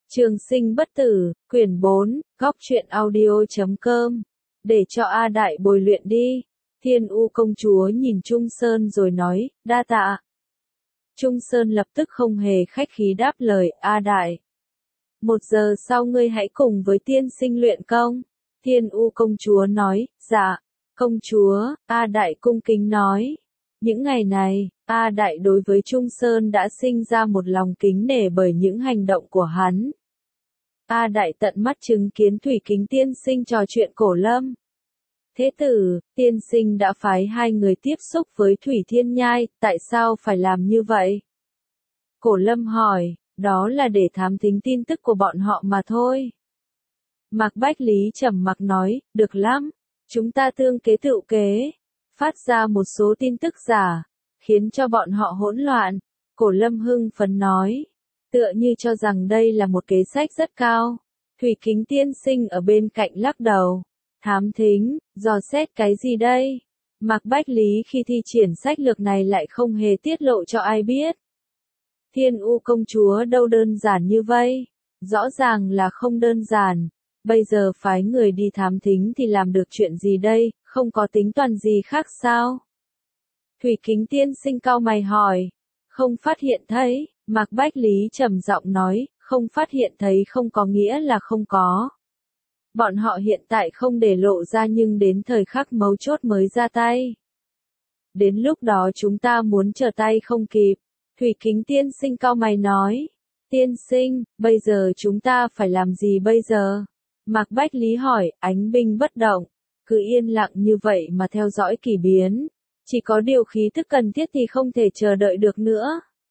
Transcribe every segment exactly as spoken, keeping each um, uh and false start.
Trường sinh bất tử, quyển bốn, góc truyện audio chấm com. Để cho A Đại bồi luyện đi. Thiên U công chúa nhìn Trung Sơn rồi nói, đa tạ. Trung Sơn lập tức không hề khách khí đáp lời, A Đại. Một giờ sau ngươi hãy cùng với tiên sinh luyện công. Thiên U công chúa nói, dạ. Công chúa, A Đại cung kính nói. Những ngày này, A Đại đối với Trung Sơn đã sinh ra một lòng kính nể bởi những hành động của hắn. A Đại tận mắt chứng kiến Thủy Kính tiên sinh trò chuyện Cổ Lâm. Thế tử, tiên sinh đã phái hai người tiếp xúc với Thủy Thiên Nhai, tại sao phải làm như vậy? Cổ Lâm hỏi, đó là để thám thính tin tức của bọn họ mà thôi. Mạc Bách Lý trầm mặc nói, được lắm, chúng ta tương kế tự kế, phát ra một số tin tức giả, khiến cho bọn họ hỗn loạn. Cổ Lâm hưng phấn nói, tựa như cho rằng đây là một kế sách rất cao. Thủy Kính tiên sinh ở bên cạnh lắc đầu, thám thính, dò xét cái gì đây? Mạc Bách Lý khi thi triển sách lược này lại không hề tiết lộ cho ai biết. Thiên U công chúa đâu đơn giản như vậy, rõ ràng là không đơn giản. Bây giờ phái người đi thám thính thì làm được chuyện gì đây, không có tính toán gì khác sao? Thủy Kính tiên sinh cau mày hỏi, không phát hiện thấy. Mạc Bách Lý trầm giọng nói, không phát hiện thấy không có nghĩa là không có. Bọn họ hiện tại không để lộ ra nhưng đến thời khắc mấu chốt mới ra tay. Đến lúc đó chúng ta muốn trở tay không kịp. Thủy Kính tiên sinh cau mày nói, tiên sinh, bây giờ chúng ta phải làm gì bây giờ? Mạc Bách Lý hỏi, ánh binh bất động, cứ yên lặng như vậy mà theo dõi kỳ biến. Chỉ có điều khí tức cần thiết thì không thể chờ đợi được nữa.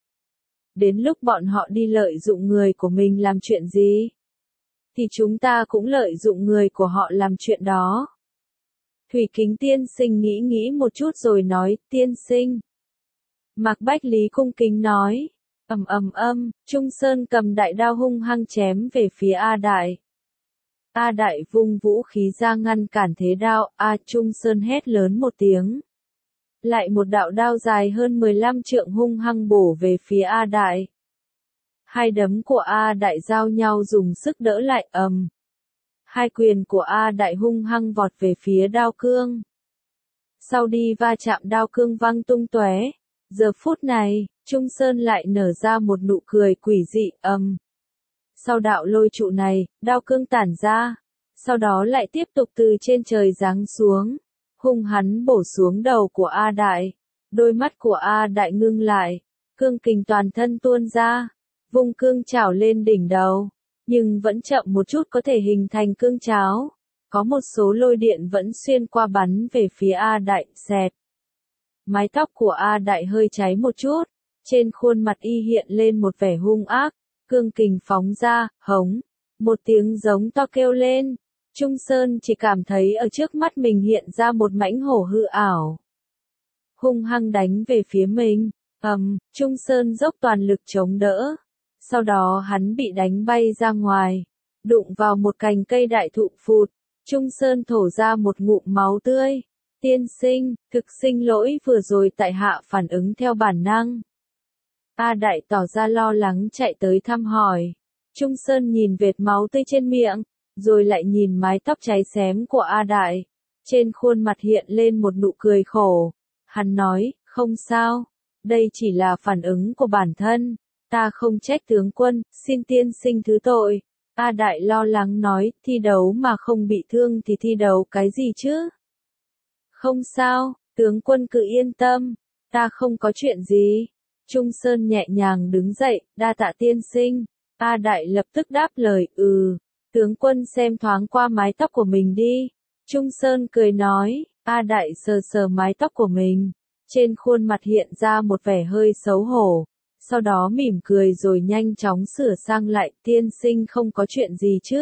Đến lúc bọn họ đi lợi dụng người của mình làm chuyện gì, thì chúng ta cũng lợi dụng người của họ làm chuyện đó. Thủy Kính tiên sinh nghĩ nghĩ một chút rồi nói, tiên sinh. Mạc Bách Lý cung kính nói, ầm ầm âm, Trung Sơn cầm đại đao hung hăng chém về phía A Đại. A Đại vung vũ khí ra ngăn cản thế đao, A Trung Sơn hét lớn một tiếng. Lại một đạo đao dài hơn mười lăm trượng hung hăng bổ về phía A Đại. Hai đấm của A Đại giao nhau dùng sức đỡ lại ầm. Hai quyền của A Đại hung hăng vọt về phía đao cương. Sau đi va chạm đao cương văng tung tóe. Giờ phút này, Trung Sơn lại nở ra một nụ cười quỷ dị ầm. Sau đạo lôi trụ này, đao cương tản ra. Sau đó lại tiếp tục từ trên trời giáng xuống. Hung hắn bổ xuống đầu của A Đại. Đôi mắt của A Đại ngưng lại. Cương kình toàn thân tuôn ra. Vung cương chảo lên đỉnh đầu. Nhưng vẫn chậm một chút có thể hình thành cương cháo. Có một số lôi điện vẫn xuyên qua bắn về phía A Đại, xẹt. Mái tóc của A Đại hơi cháy một chút. Trên khuôn mặt y hiện lên một vẻ hung ác. Cương kình phóng ra, hống. Một tiếng giống to kêu lên. Trung Sơn chỉ cảm thấy ở trước mắt mình hiện ra một mãnh hổ hư ảo. Hung hăng đánh về phía mình. Ầm, um, Trung Sơn dốc toàn lực chống đỡ. Sau đó hắn bị đánh bay ra ngoài. Đụng vào một cành cây đại thụ phụt. Trung Sơn thổ ra một ngụm máu tươi. Tiên sinh, thực xin lỗi vừa rồi tại hạ phản ứng theo bản năng. A Đại tỏ ra lo lắng chạy tới thăm hỏi. Trung Sơn nhìn vệt máu tươi trên miệng. Rồi lại nhìn mái tóc cháy xém của A Đại. Trên khuôn mặt hiện lên một nụ cười khổ. Hắn nói, không sao. Đây chỉ là phản ứng của bản thân. Ta không trách tướng quân, xin tiên sinh thứ tội. A Đại lo lắng nói, thi đấu mà không bị thương thì thi đấu cái gì chứ? Không sao, tướng quân cứ yên tâm. Ta không có chuyện gì. Trung Sơn nhẹ nhàng đứng dậy, đa tạ tiên sinh. A Đại lập tức đáp lời, ừ. Tướng quân xem thoáng qua mái tóc của mình đi. Trung Sơn cười nói, A Đại sờ sờ mái tóc của mình. Trên khuôn mặt hiện ra một vẻ hơi xấu hổ. Sau đó mỉm cười rồi nhanh chóng sửa sang lại, tiên sinh không có chuyện gì chứ?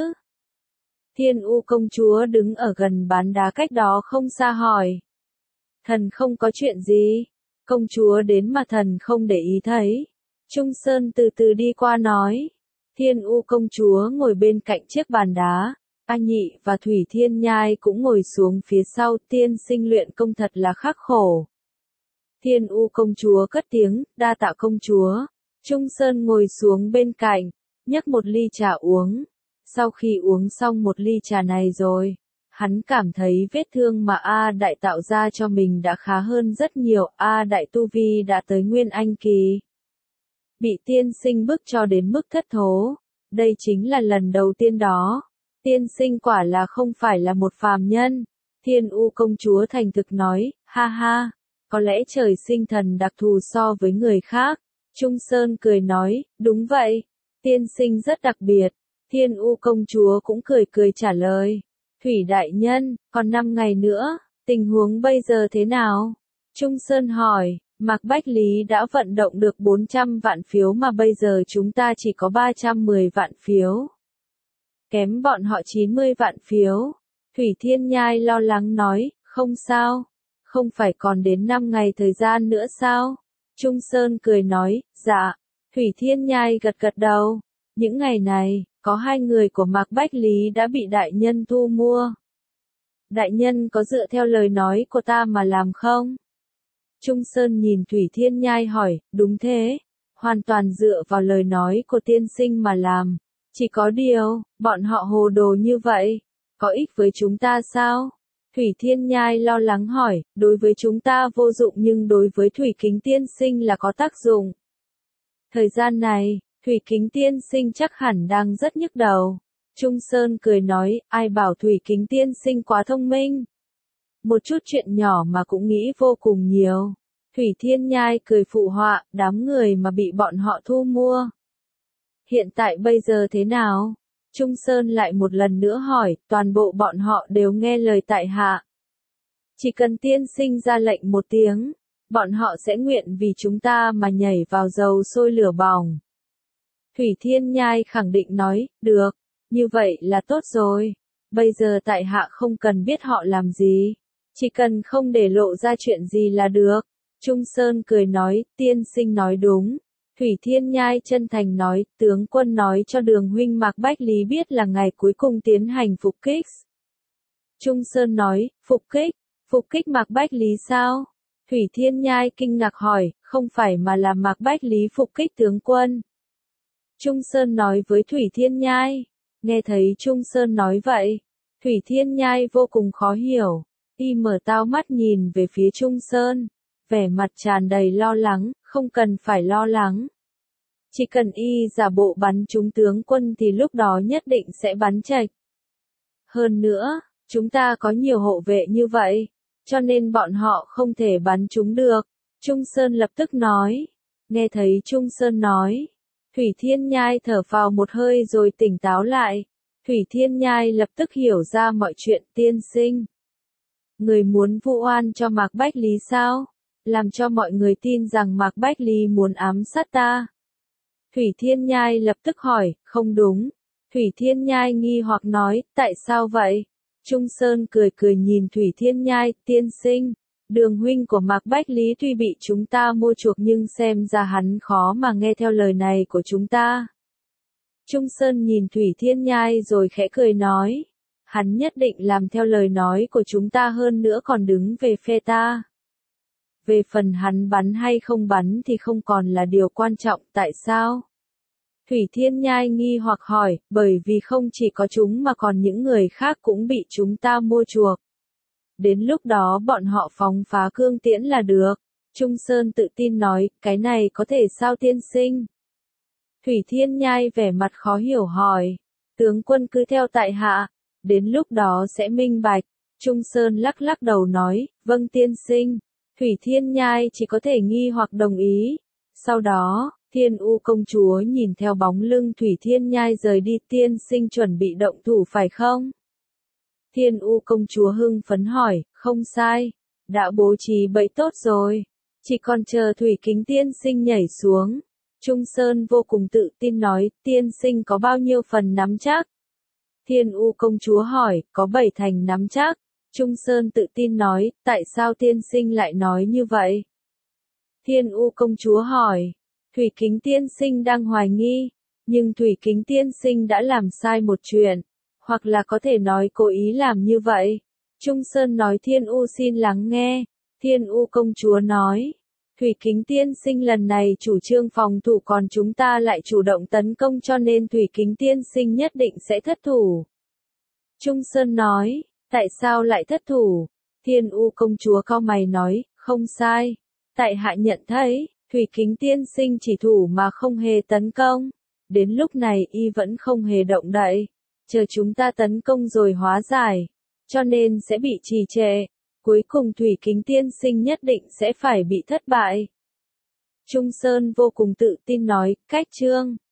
Thiên U công chúa đứng ở gần bán đá cách đó không xa hỏi. Thần không có chuyện gì. Công chúa đến mà thần không để ý thấy. Trung Sơn từ từ đi qua nói. Thiên U công chúa ngồi bên cạnh chiếc bàn đá, A Nhị và Thủy Thiên Nhai cũng ngồi xuống phía sau, tiên sinh luyện công thật là khắc khổ. Thiên U công chúa cất tiếng, đa tạ công chúa. Trung Sơn ngồi xuống bên cạnh, nhấc một ly trà uống. Sau khi uống xong một ly trà này rồi, hắn cảm thấy vết thương mà A Đại tạo ra cho mình đã khá hơn rất nhiều. A Đại tu vi đã tới Nguyên Anh kỳ. Bị tiên sinh bức cho đến mức thất thố. Đây chính là lần đầu tiên đó. Tiên sinh quả là không phải là một phàm nhân. Thiên U công chúa thành thực nói, ha ha, có lẽ trời sinh thần đặc thù so với người khác. Trung Sơn cười nói, đúng vậy, tiên sinh rất đặc biệt. Thiên U công chúa cũng cười cười trả lời, Thủy đại nhân, còn năm ngày nữa, tình huống bây giờ thế nào? Trung Sơn hỏi, Mạc Bách Lý đã vận động được bốn trăm vạn phiếu mà bây giờ chúng ta chỉ có ba trăm mười vạn phiếu. Kém bọn họ chín mươi vạn phiếu. Thủy Thiên Nhai lo lắng nói, không sao, không phải còn đến năm ngày thời gian nữa sao? Trung Sơn cười nói, dạ. Thủy Thiên Nhai gật gật đầu. Những ngày này, có hai người của Mạc Bách Lý đã bị đại nhân thu mua. Đại nhân có dựa theo lời nói của ta mà làm không? Trung Sơn nhìn Thủy Thiên Nhai hỏi, đúng thế, hoàn toàn dựa vào lời nói của tiên sinh mà làm. Chỉ có điều, bọn họ hồ đồ như vậy, có ích với chúng ta sao? Thủy Thiên Nhai lo lắng hỏi, đối với chúng ta vô dụng nhưng đối với Thủy Kính tiên sinh là có tác dụng. Thời gian này, Thủy Kính tiên sinh chắc hẳn đang rất nhức đầu. Trung Sơn cười nói, ai bảo Thủy Kính tiên sinh quá thông minh. Một chút chuyện nhỏ mà cũng nghĩ vô cùng nhiều. Thủy Thiên Nhai cười phụ họa, đám người mà bị bọn họ thu mua. Hiện tại bây giờ thế nào? Trung Sơn lại một lần nữa hỏi, toàn bộ bọn họ đều nghe lời tại hạ. Chỉ cần tiên sinh ra lệnh một tiếng, bọn họ sẽ nguyện vì chúng ta mà nhảy vào dầu sôi lửa bỏng. Thủy Thiên Nhai khẳng định nói, được, như vậy là tốt rồi. Bây giờ tại hạ không cần biết họ làm gì, chỉ cần không để lộ ra chuyện gì là được. Trung Sơn cười nói, tiên sinh nói đúng. Thủy Thiên Nhai chân thành nói, tướng quân nói cho Đường huynh Mạc Bách Lý biết là ngày cuối cùng tiến hành phục kích. Trung Sơn nói, phục kích, phục kích Mạc Bách Lý sao? Thủy Thiên Nhai kinh ngạc hỏi, không phải mà là Mạc Bách Lý phục kích tướng quân. Trung Sơn nói với Thủy Thiên Nhai, nghe thấy Trung Sơn nói vậy, Thủy Thiên Nhai vô cùng khó hiểu, y mở to mắt nhìn về phía Trung Sơn, vẻ mặt tràn đầy lo lắng, không cần phải lo lắng. Chỉ cần y giả bộ bắn trúng tướng quân thì lúc đó nhất định sẽ bắn chệch. Hơn nữa, chúng ta có nhiều hộ vệ như vậy, cho nên bọn họ không thể bắn trúng được. Trung Sơn lập tức nói, nghe thấy Trung Sơn nói, Thủy Thiên Nhai thở phào một hơi rồi tỉnh táo lại. Thủy Thiên Nhai lập tức hiểu ra mọi chuyện. Tiên sinh, người muốn vu oan cho Mạc Bách Lý sao? Làm cho mọi người tin rằng Mạc Bách Lý muốn ám sát ta. Thủy Thiên Nhai lập tức hỏi, không đúng. Thủy Thiên Nhai nghi hoặc nói, tại sao vậy? Trung Sơn cười cười nhìn Thủy Thiên Nhai, tiên sinh, Đường huynh của Mạc Bách Lý tuy bị chúng ta mua chuộc nhưng xem ra hắn khó mà nghe theo lời này của chúng ta. Trung Sơn nhìn Thủy Thiên Nhai rồi khẽ cười nói, hắn nhất định làm theo lời nói của chúng ta, hơn nữa còn đứng về phe ta. Về phần hắn bắn hay không bắn thì không còn là điều quan trọng, tại sao? Thủy Thiên Nhai nghi hoặc hỏi, bởi vì không chỉ có chúng mà còn những người khác cũng bị chúng ta mua chuộc. Đến lúc đó bọn họ phóng phá cương tiễn là được. Trung Sơn tự tin nói, cái này có thể sao tiên sinh? Thủy Thiên Nhai vẻ mặt khó hiểu hỏi, tướng quân cứ theo tại hạ, đến lúc đó sẽ minh bạch. Trung Sơn lắc lắc đầu nói, vâng tiên sinh. Thủy Thiên Nhai chỉ có thể nghi hoặc đồng ý. Sau đó, Thiên U công chúa nhìn theo bóng lưng Thủy Thiên Nhai rời đi, tiên sinh chuẩn bị động thủ phải không? Thiên U công chúa hưng phấn hỏi, không sai, đã bố trí bẫy tốt rồi, chỉ còn chờ Thủy Kính tiên sinh nhảy xuống. Trung Sơn vô cùng tự tin nói, tiên sinh có bao nhiêu phần nắm chắc? Thiên U công chúa hỏi, có bảy thành nắm chắc. Trung Sơn tự tin nói, tại sao tiên sinh lại nói như vậy? Thiên U công chúa hỏi, Thủy Kính tiên sinh đang hoài nghi, nhưng Thủy Kính tiên sinh đã làm sai một chuyện, hoặc là có thể nói cố ý làm như vậy. Trung Sơn nói Thiên U xin lắng nghe. Thiên U công chúa nói, Thủy Kính Tiên Sinh lần này chủ trương phòng thủ còn chúng ta lại chủ động tấn công cho nên Thủy Kính Tiên Sinh nhất định sẽ thất thủ. Trung Sơn nói, tại sao lại thất thủ? Thiên U công chúa cau mày nói, không sai. Tại hạ nhận thấy, Thủy Kính Tiên Sinh chỉ thủ mà không hề tấn công. Đến lúc này y vẫn không hề động đậy. Chờ chúng ta tấn công rồi hóa giải. Cho nên sẽ bị trì trệ. Cuối cùng Thủy Kính Tiên Sinh nhất định sẽ phải bị thất bại. Trung Sơn vô cùng tự tin nói, cách chương.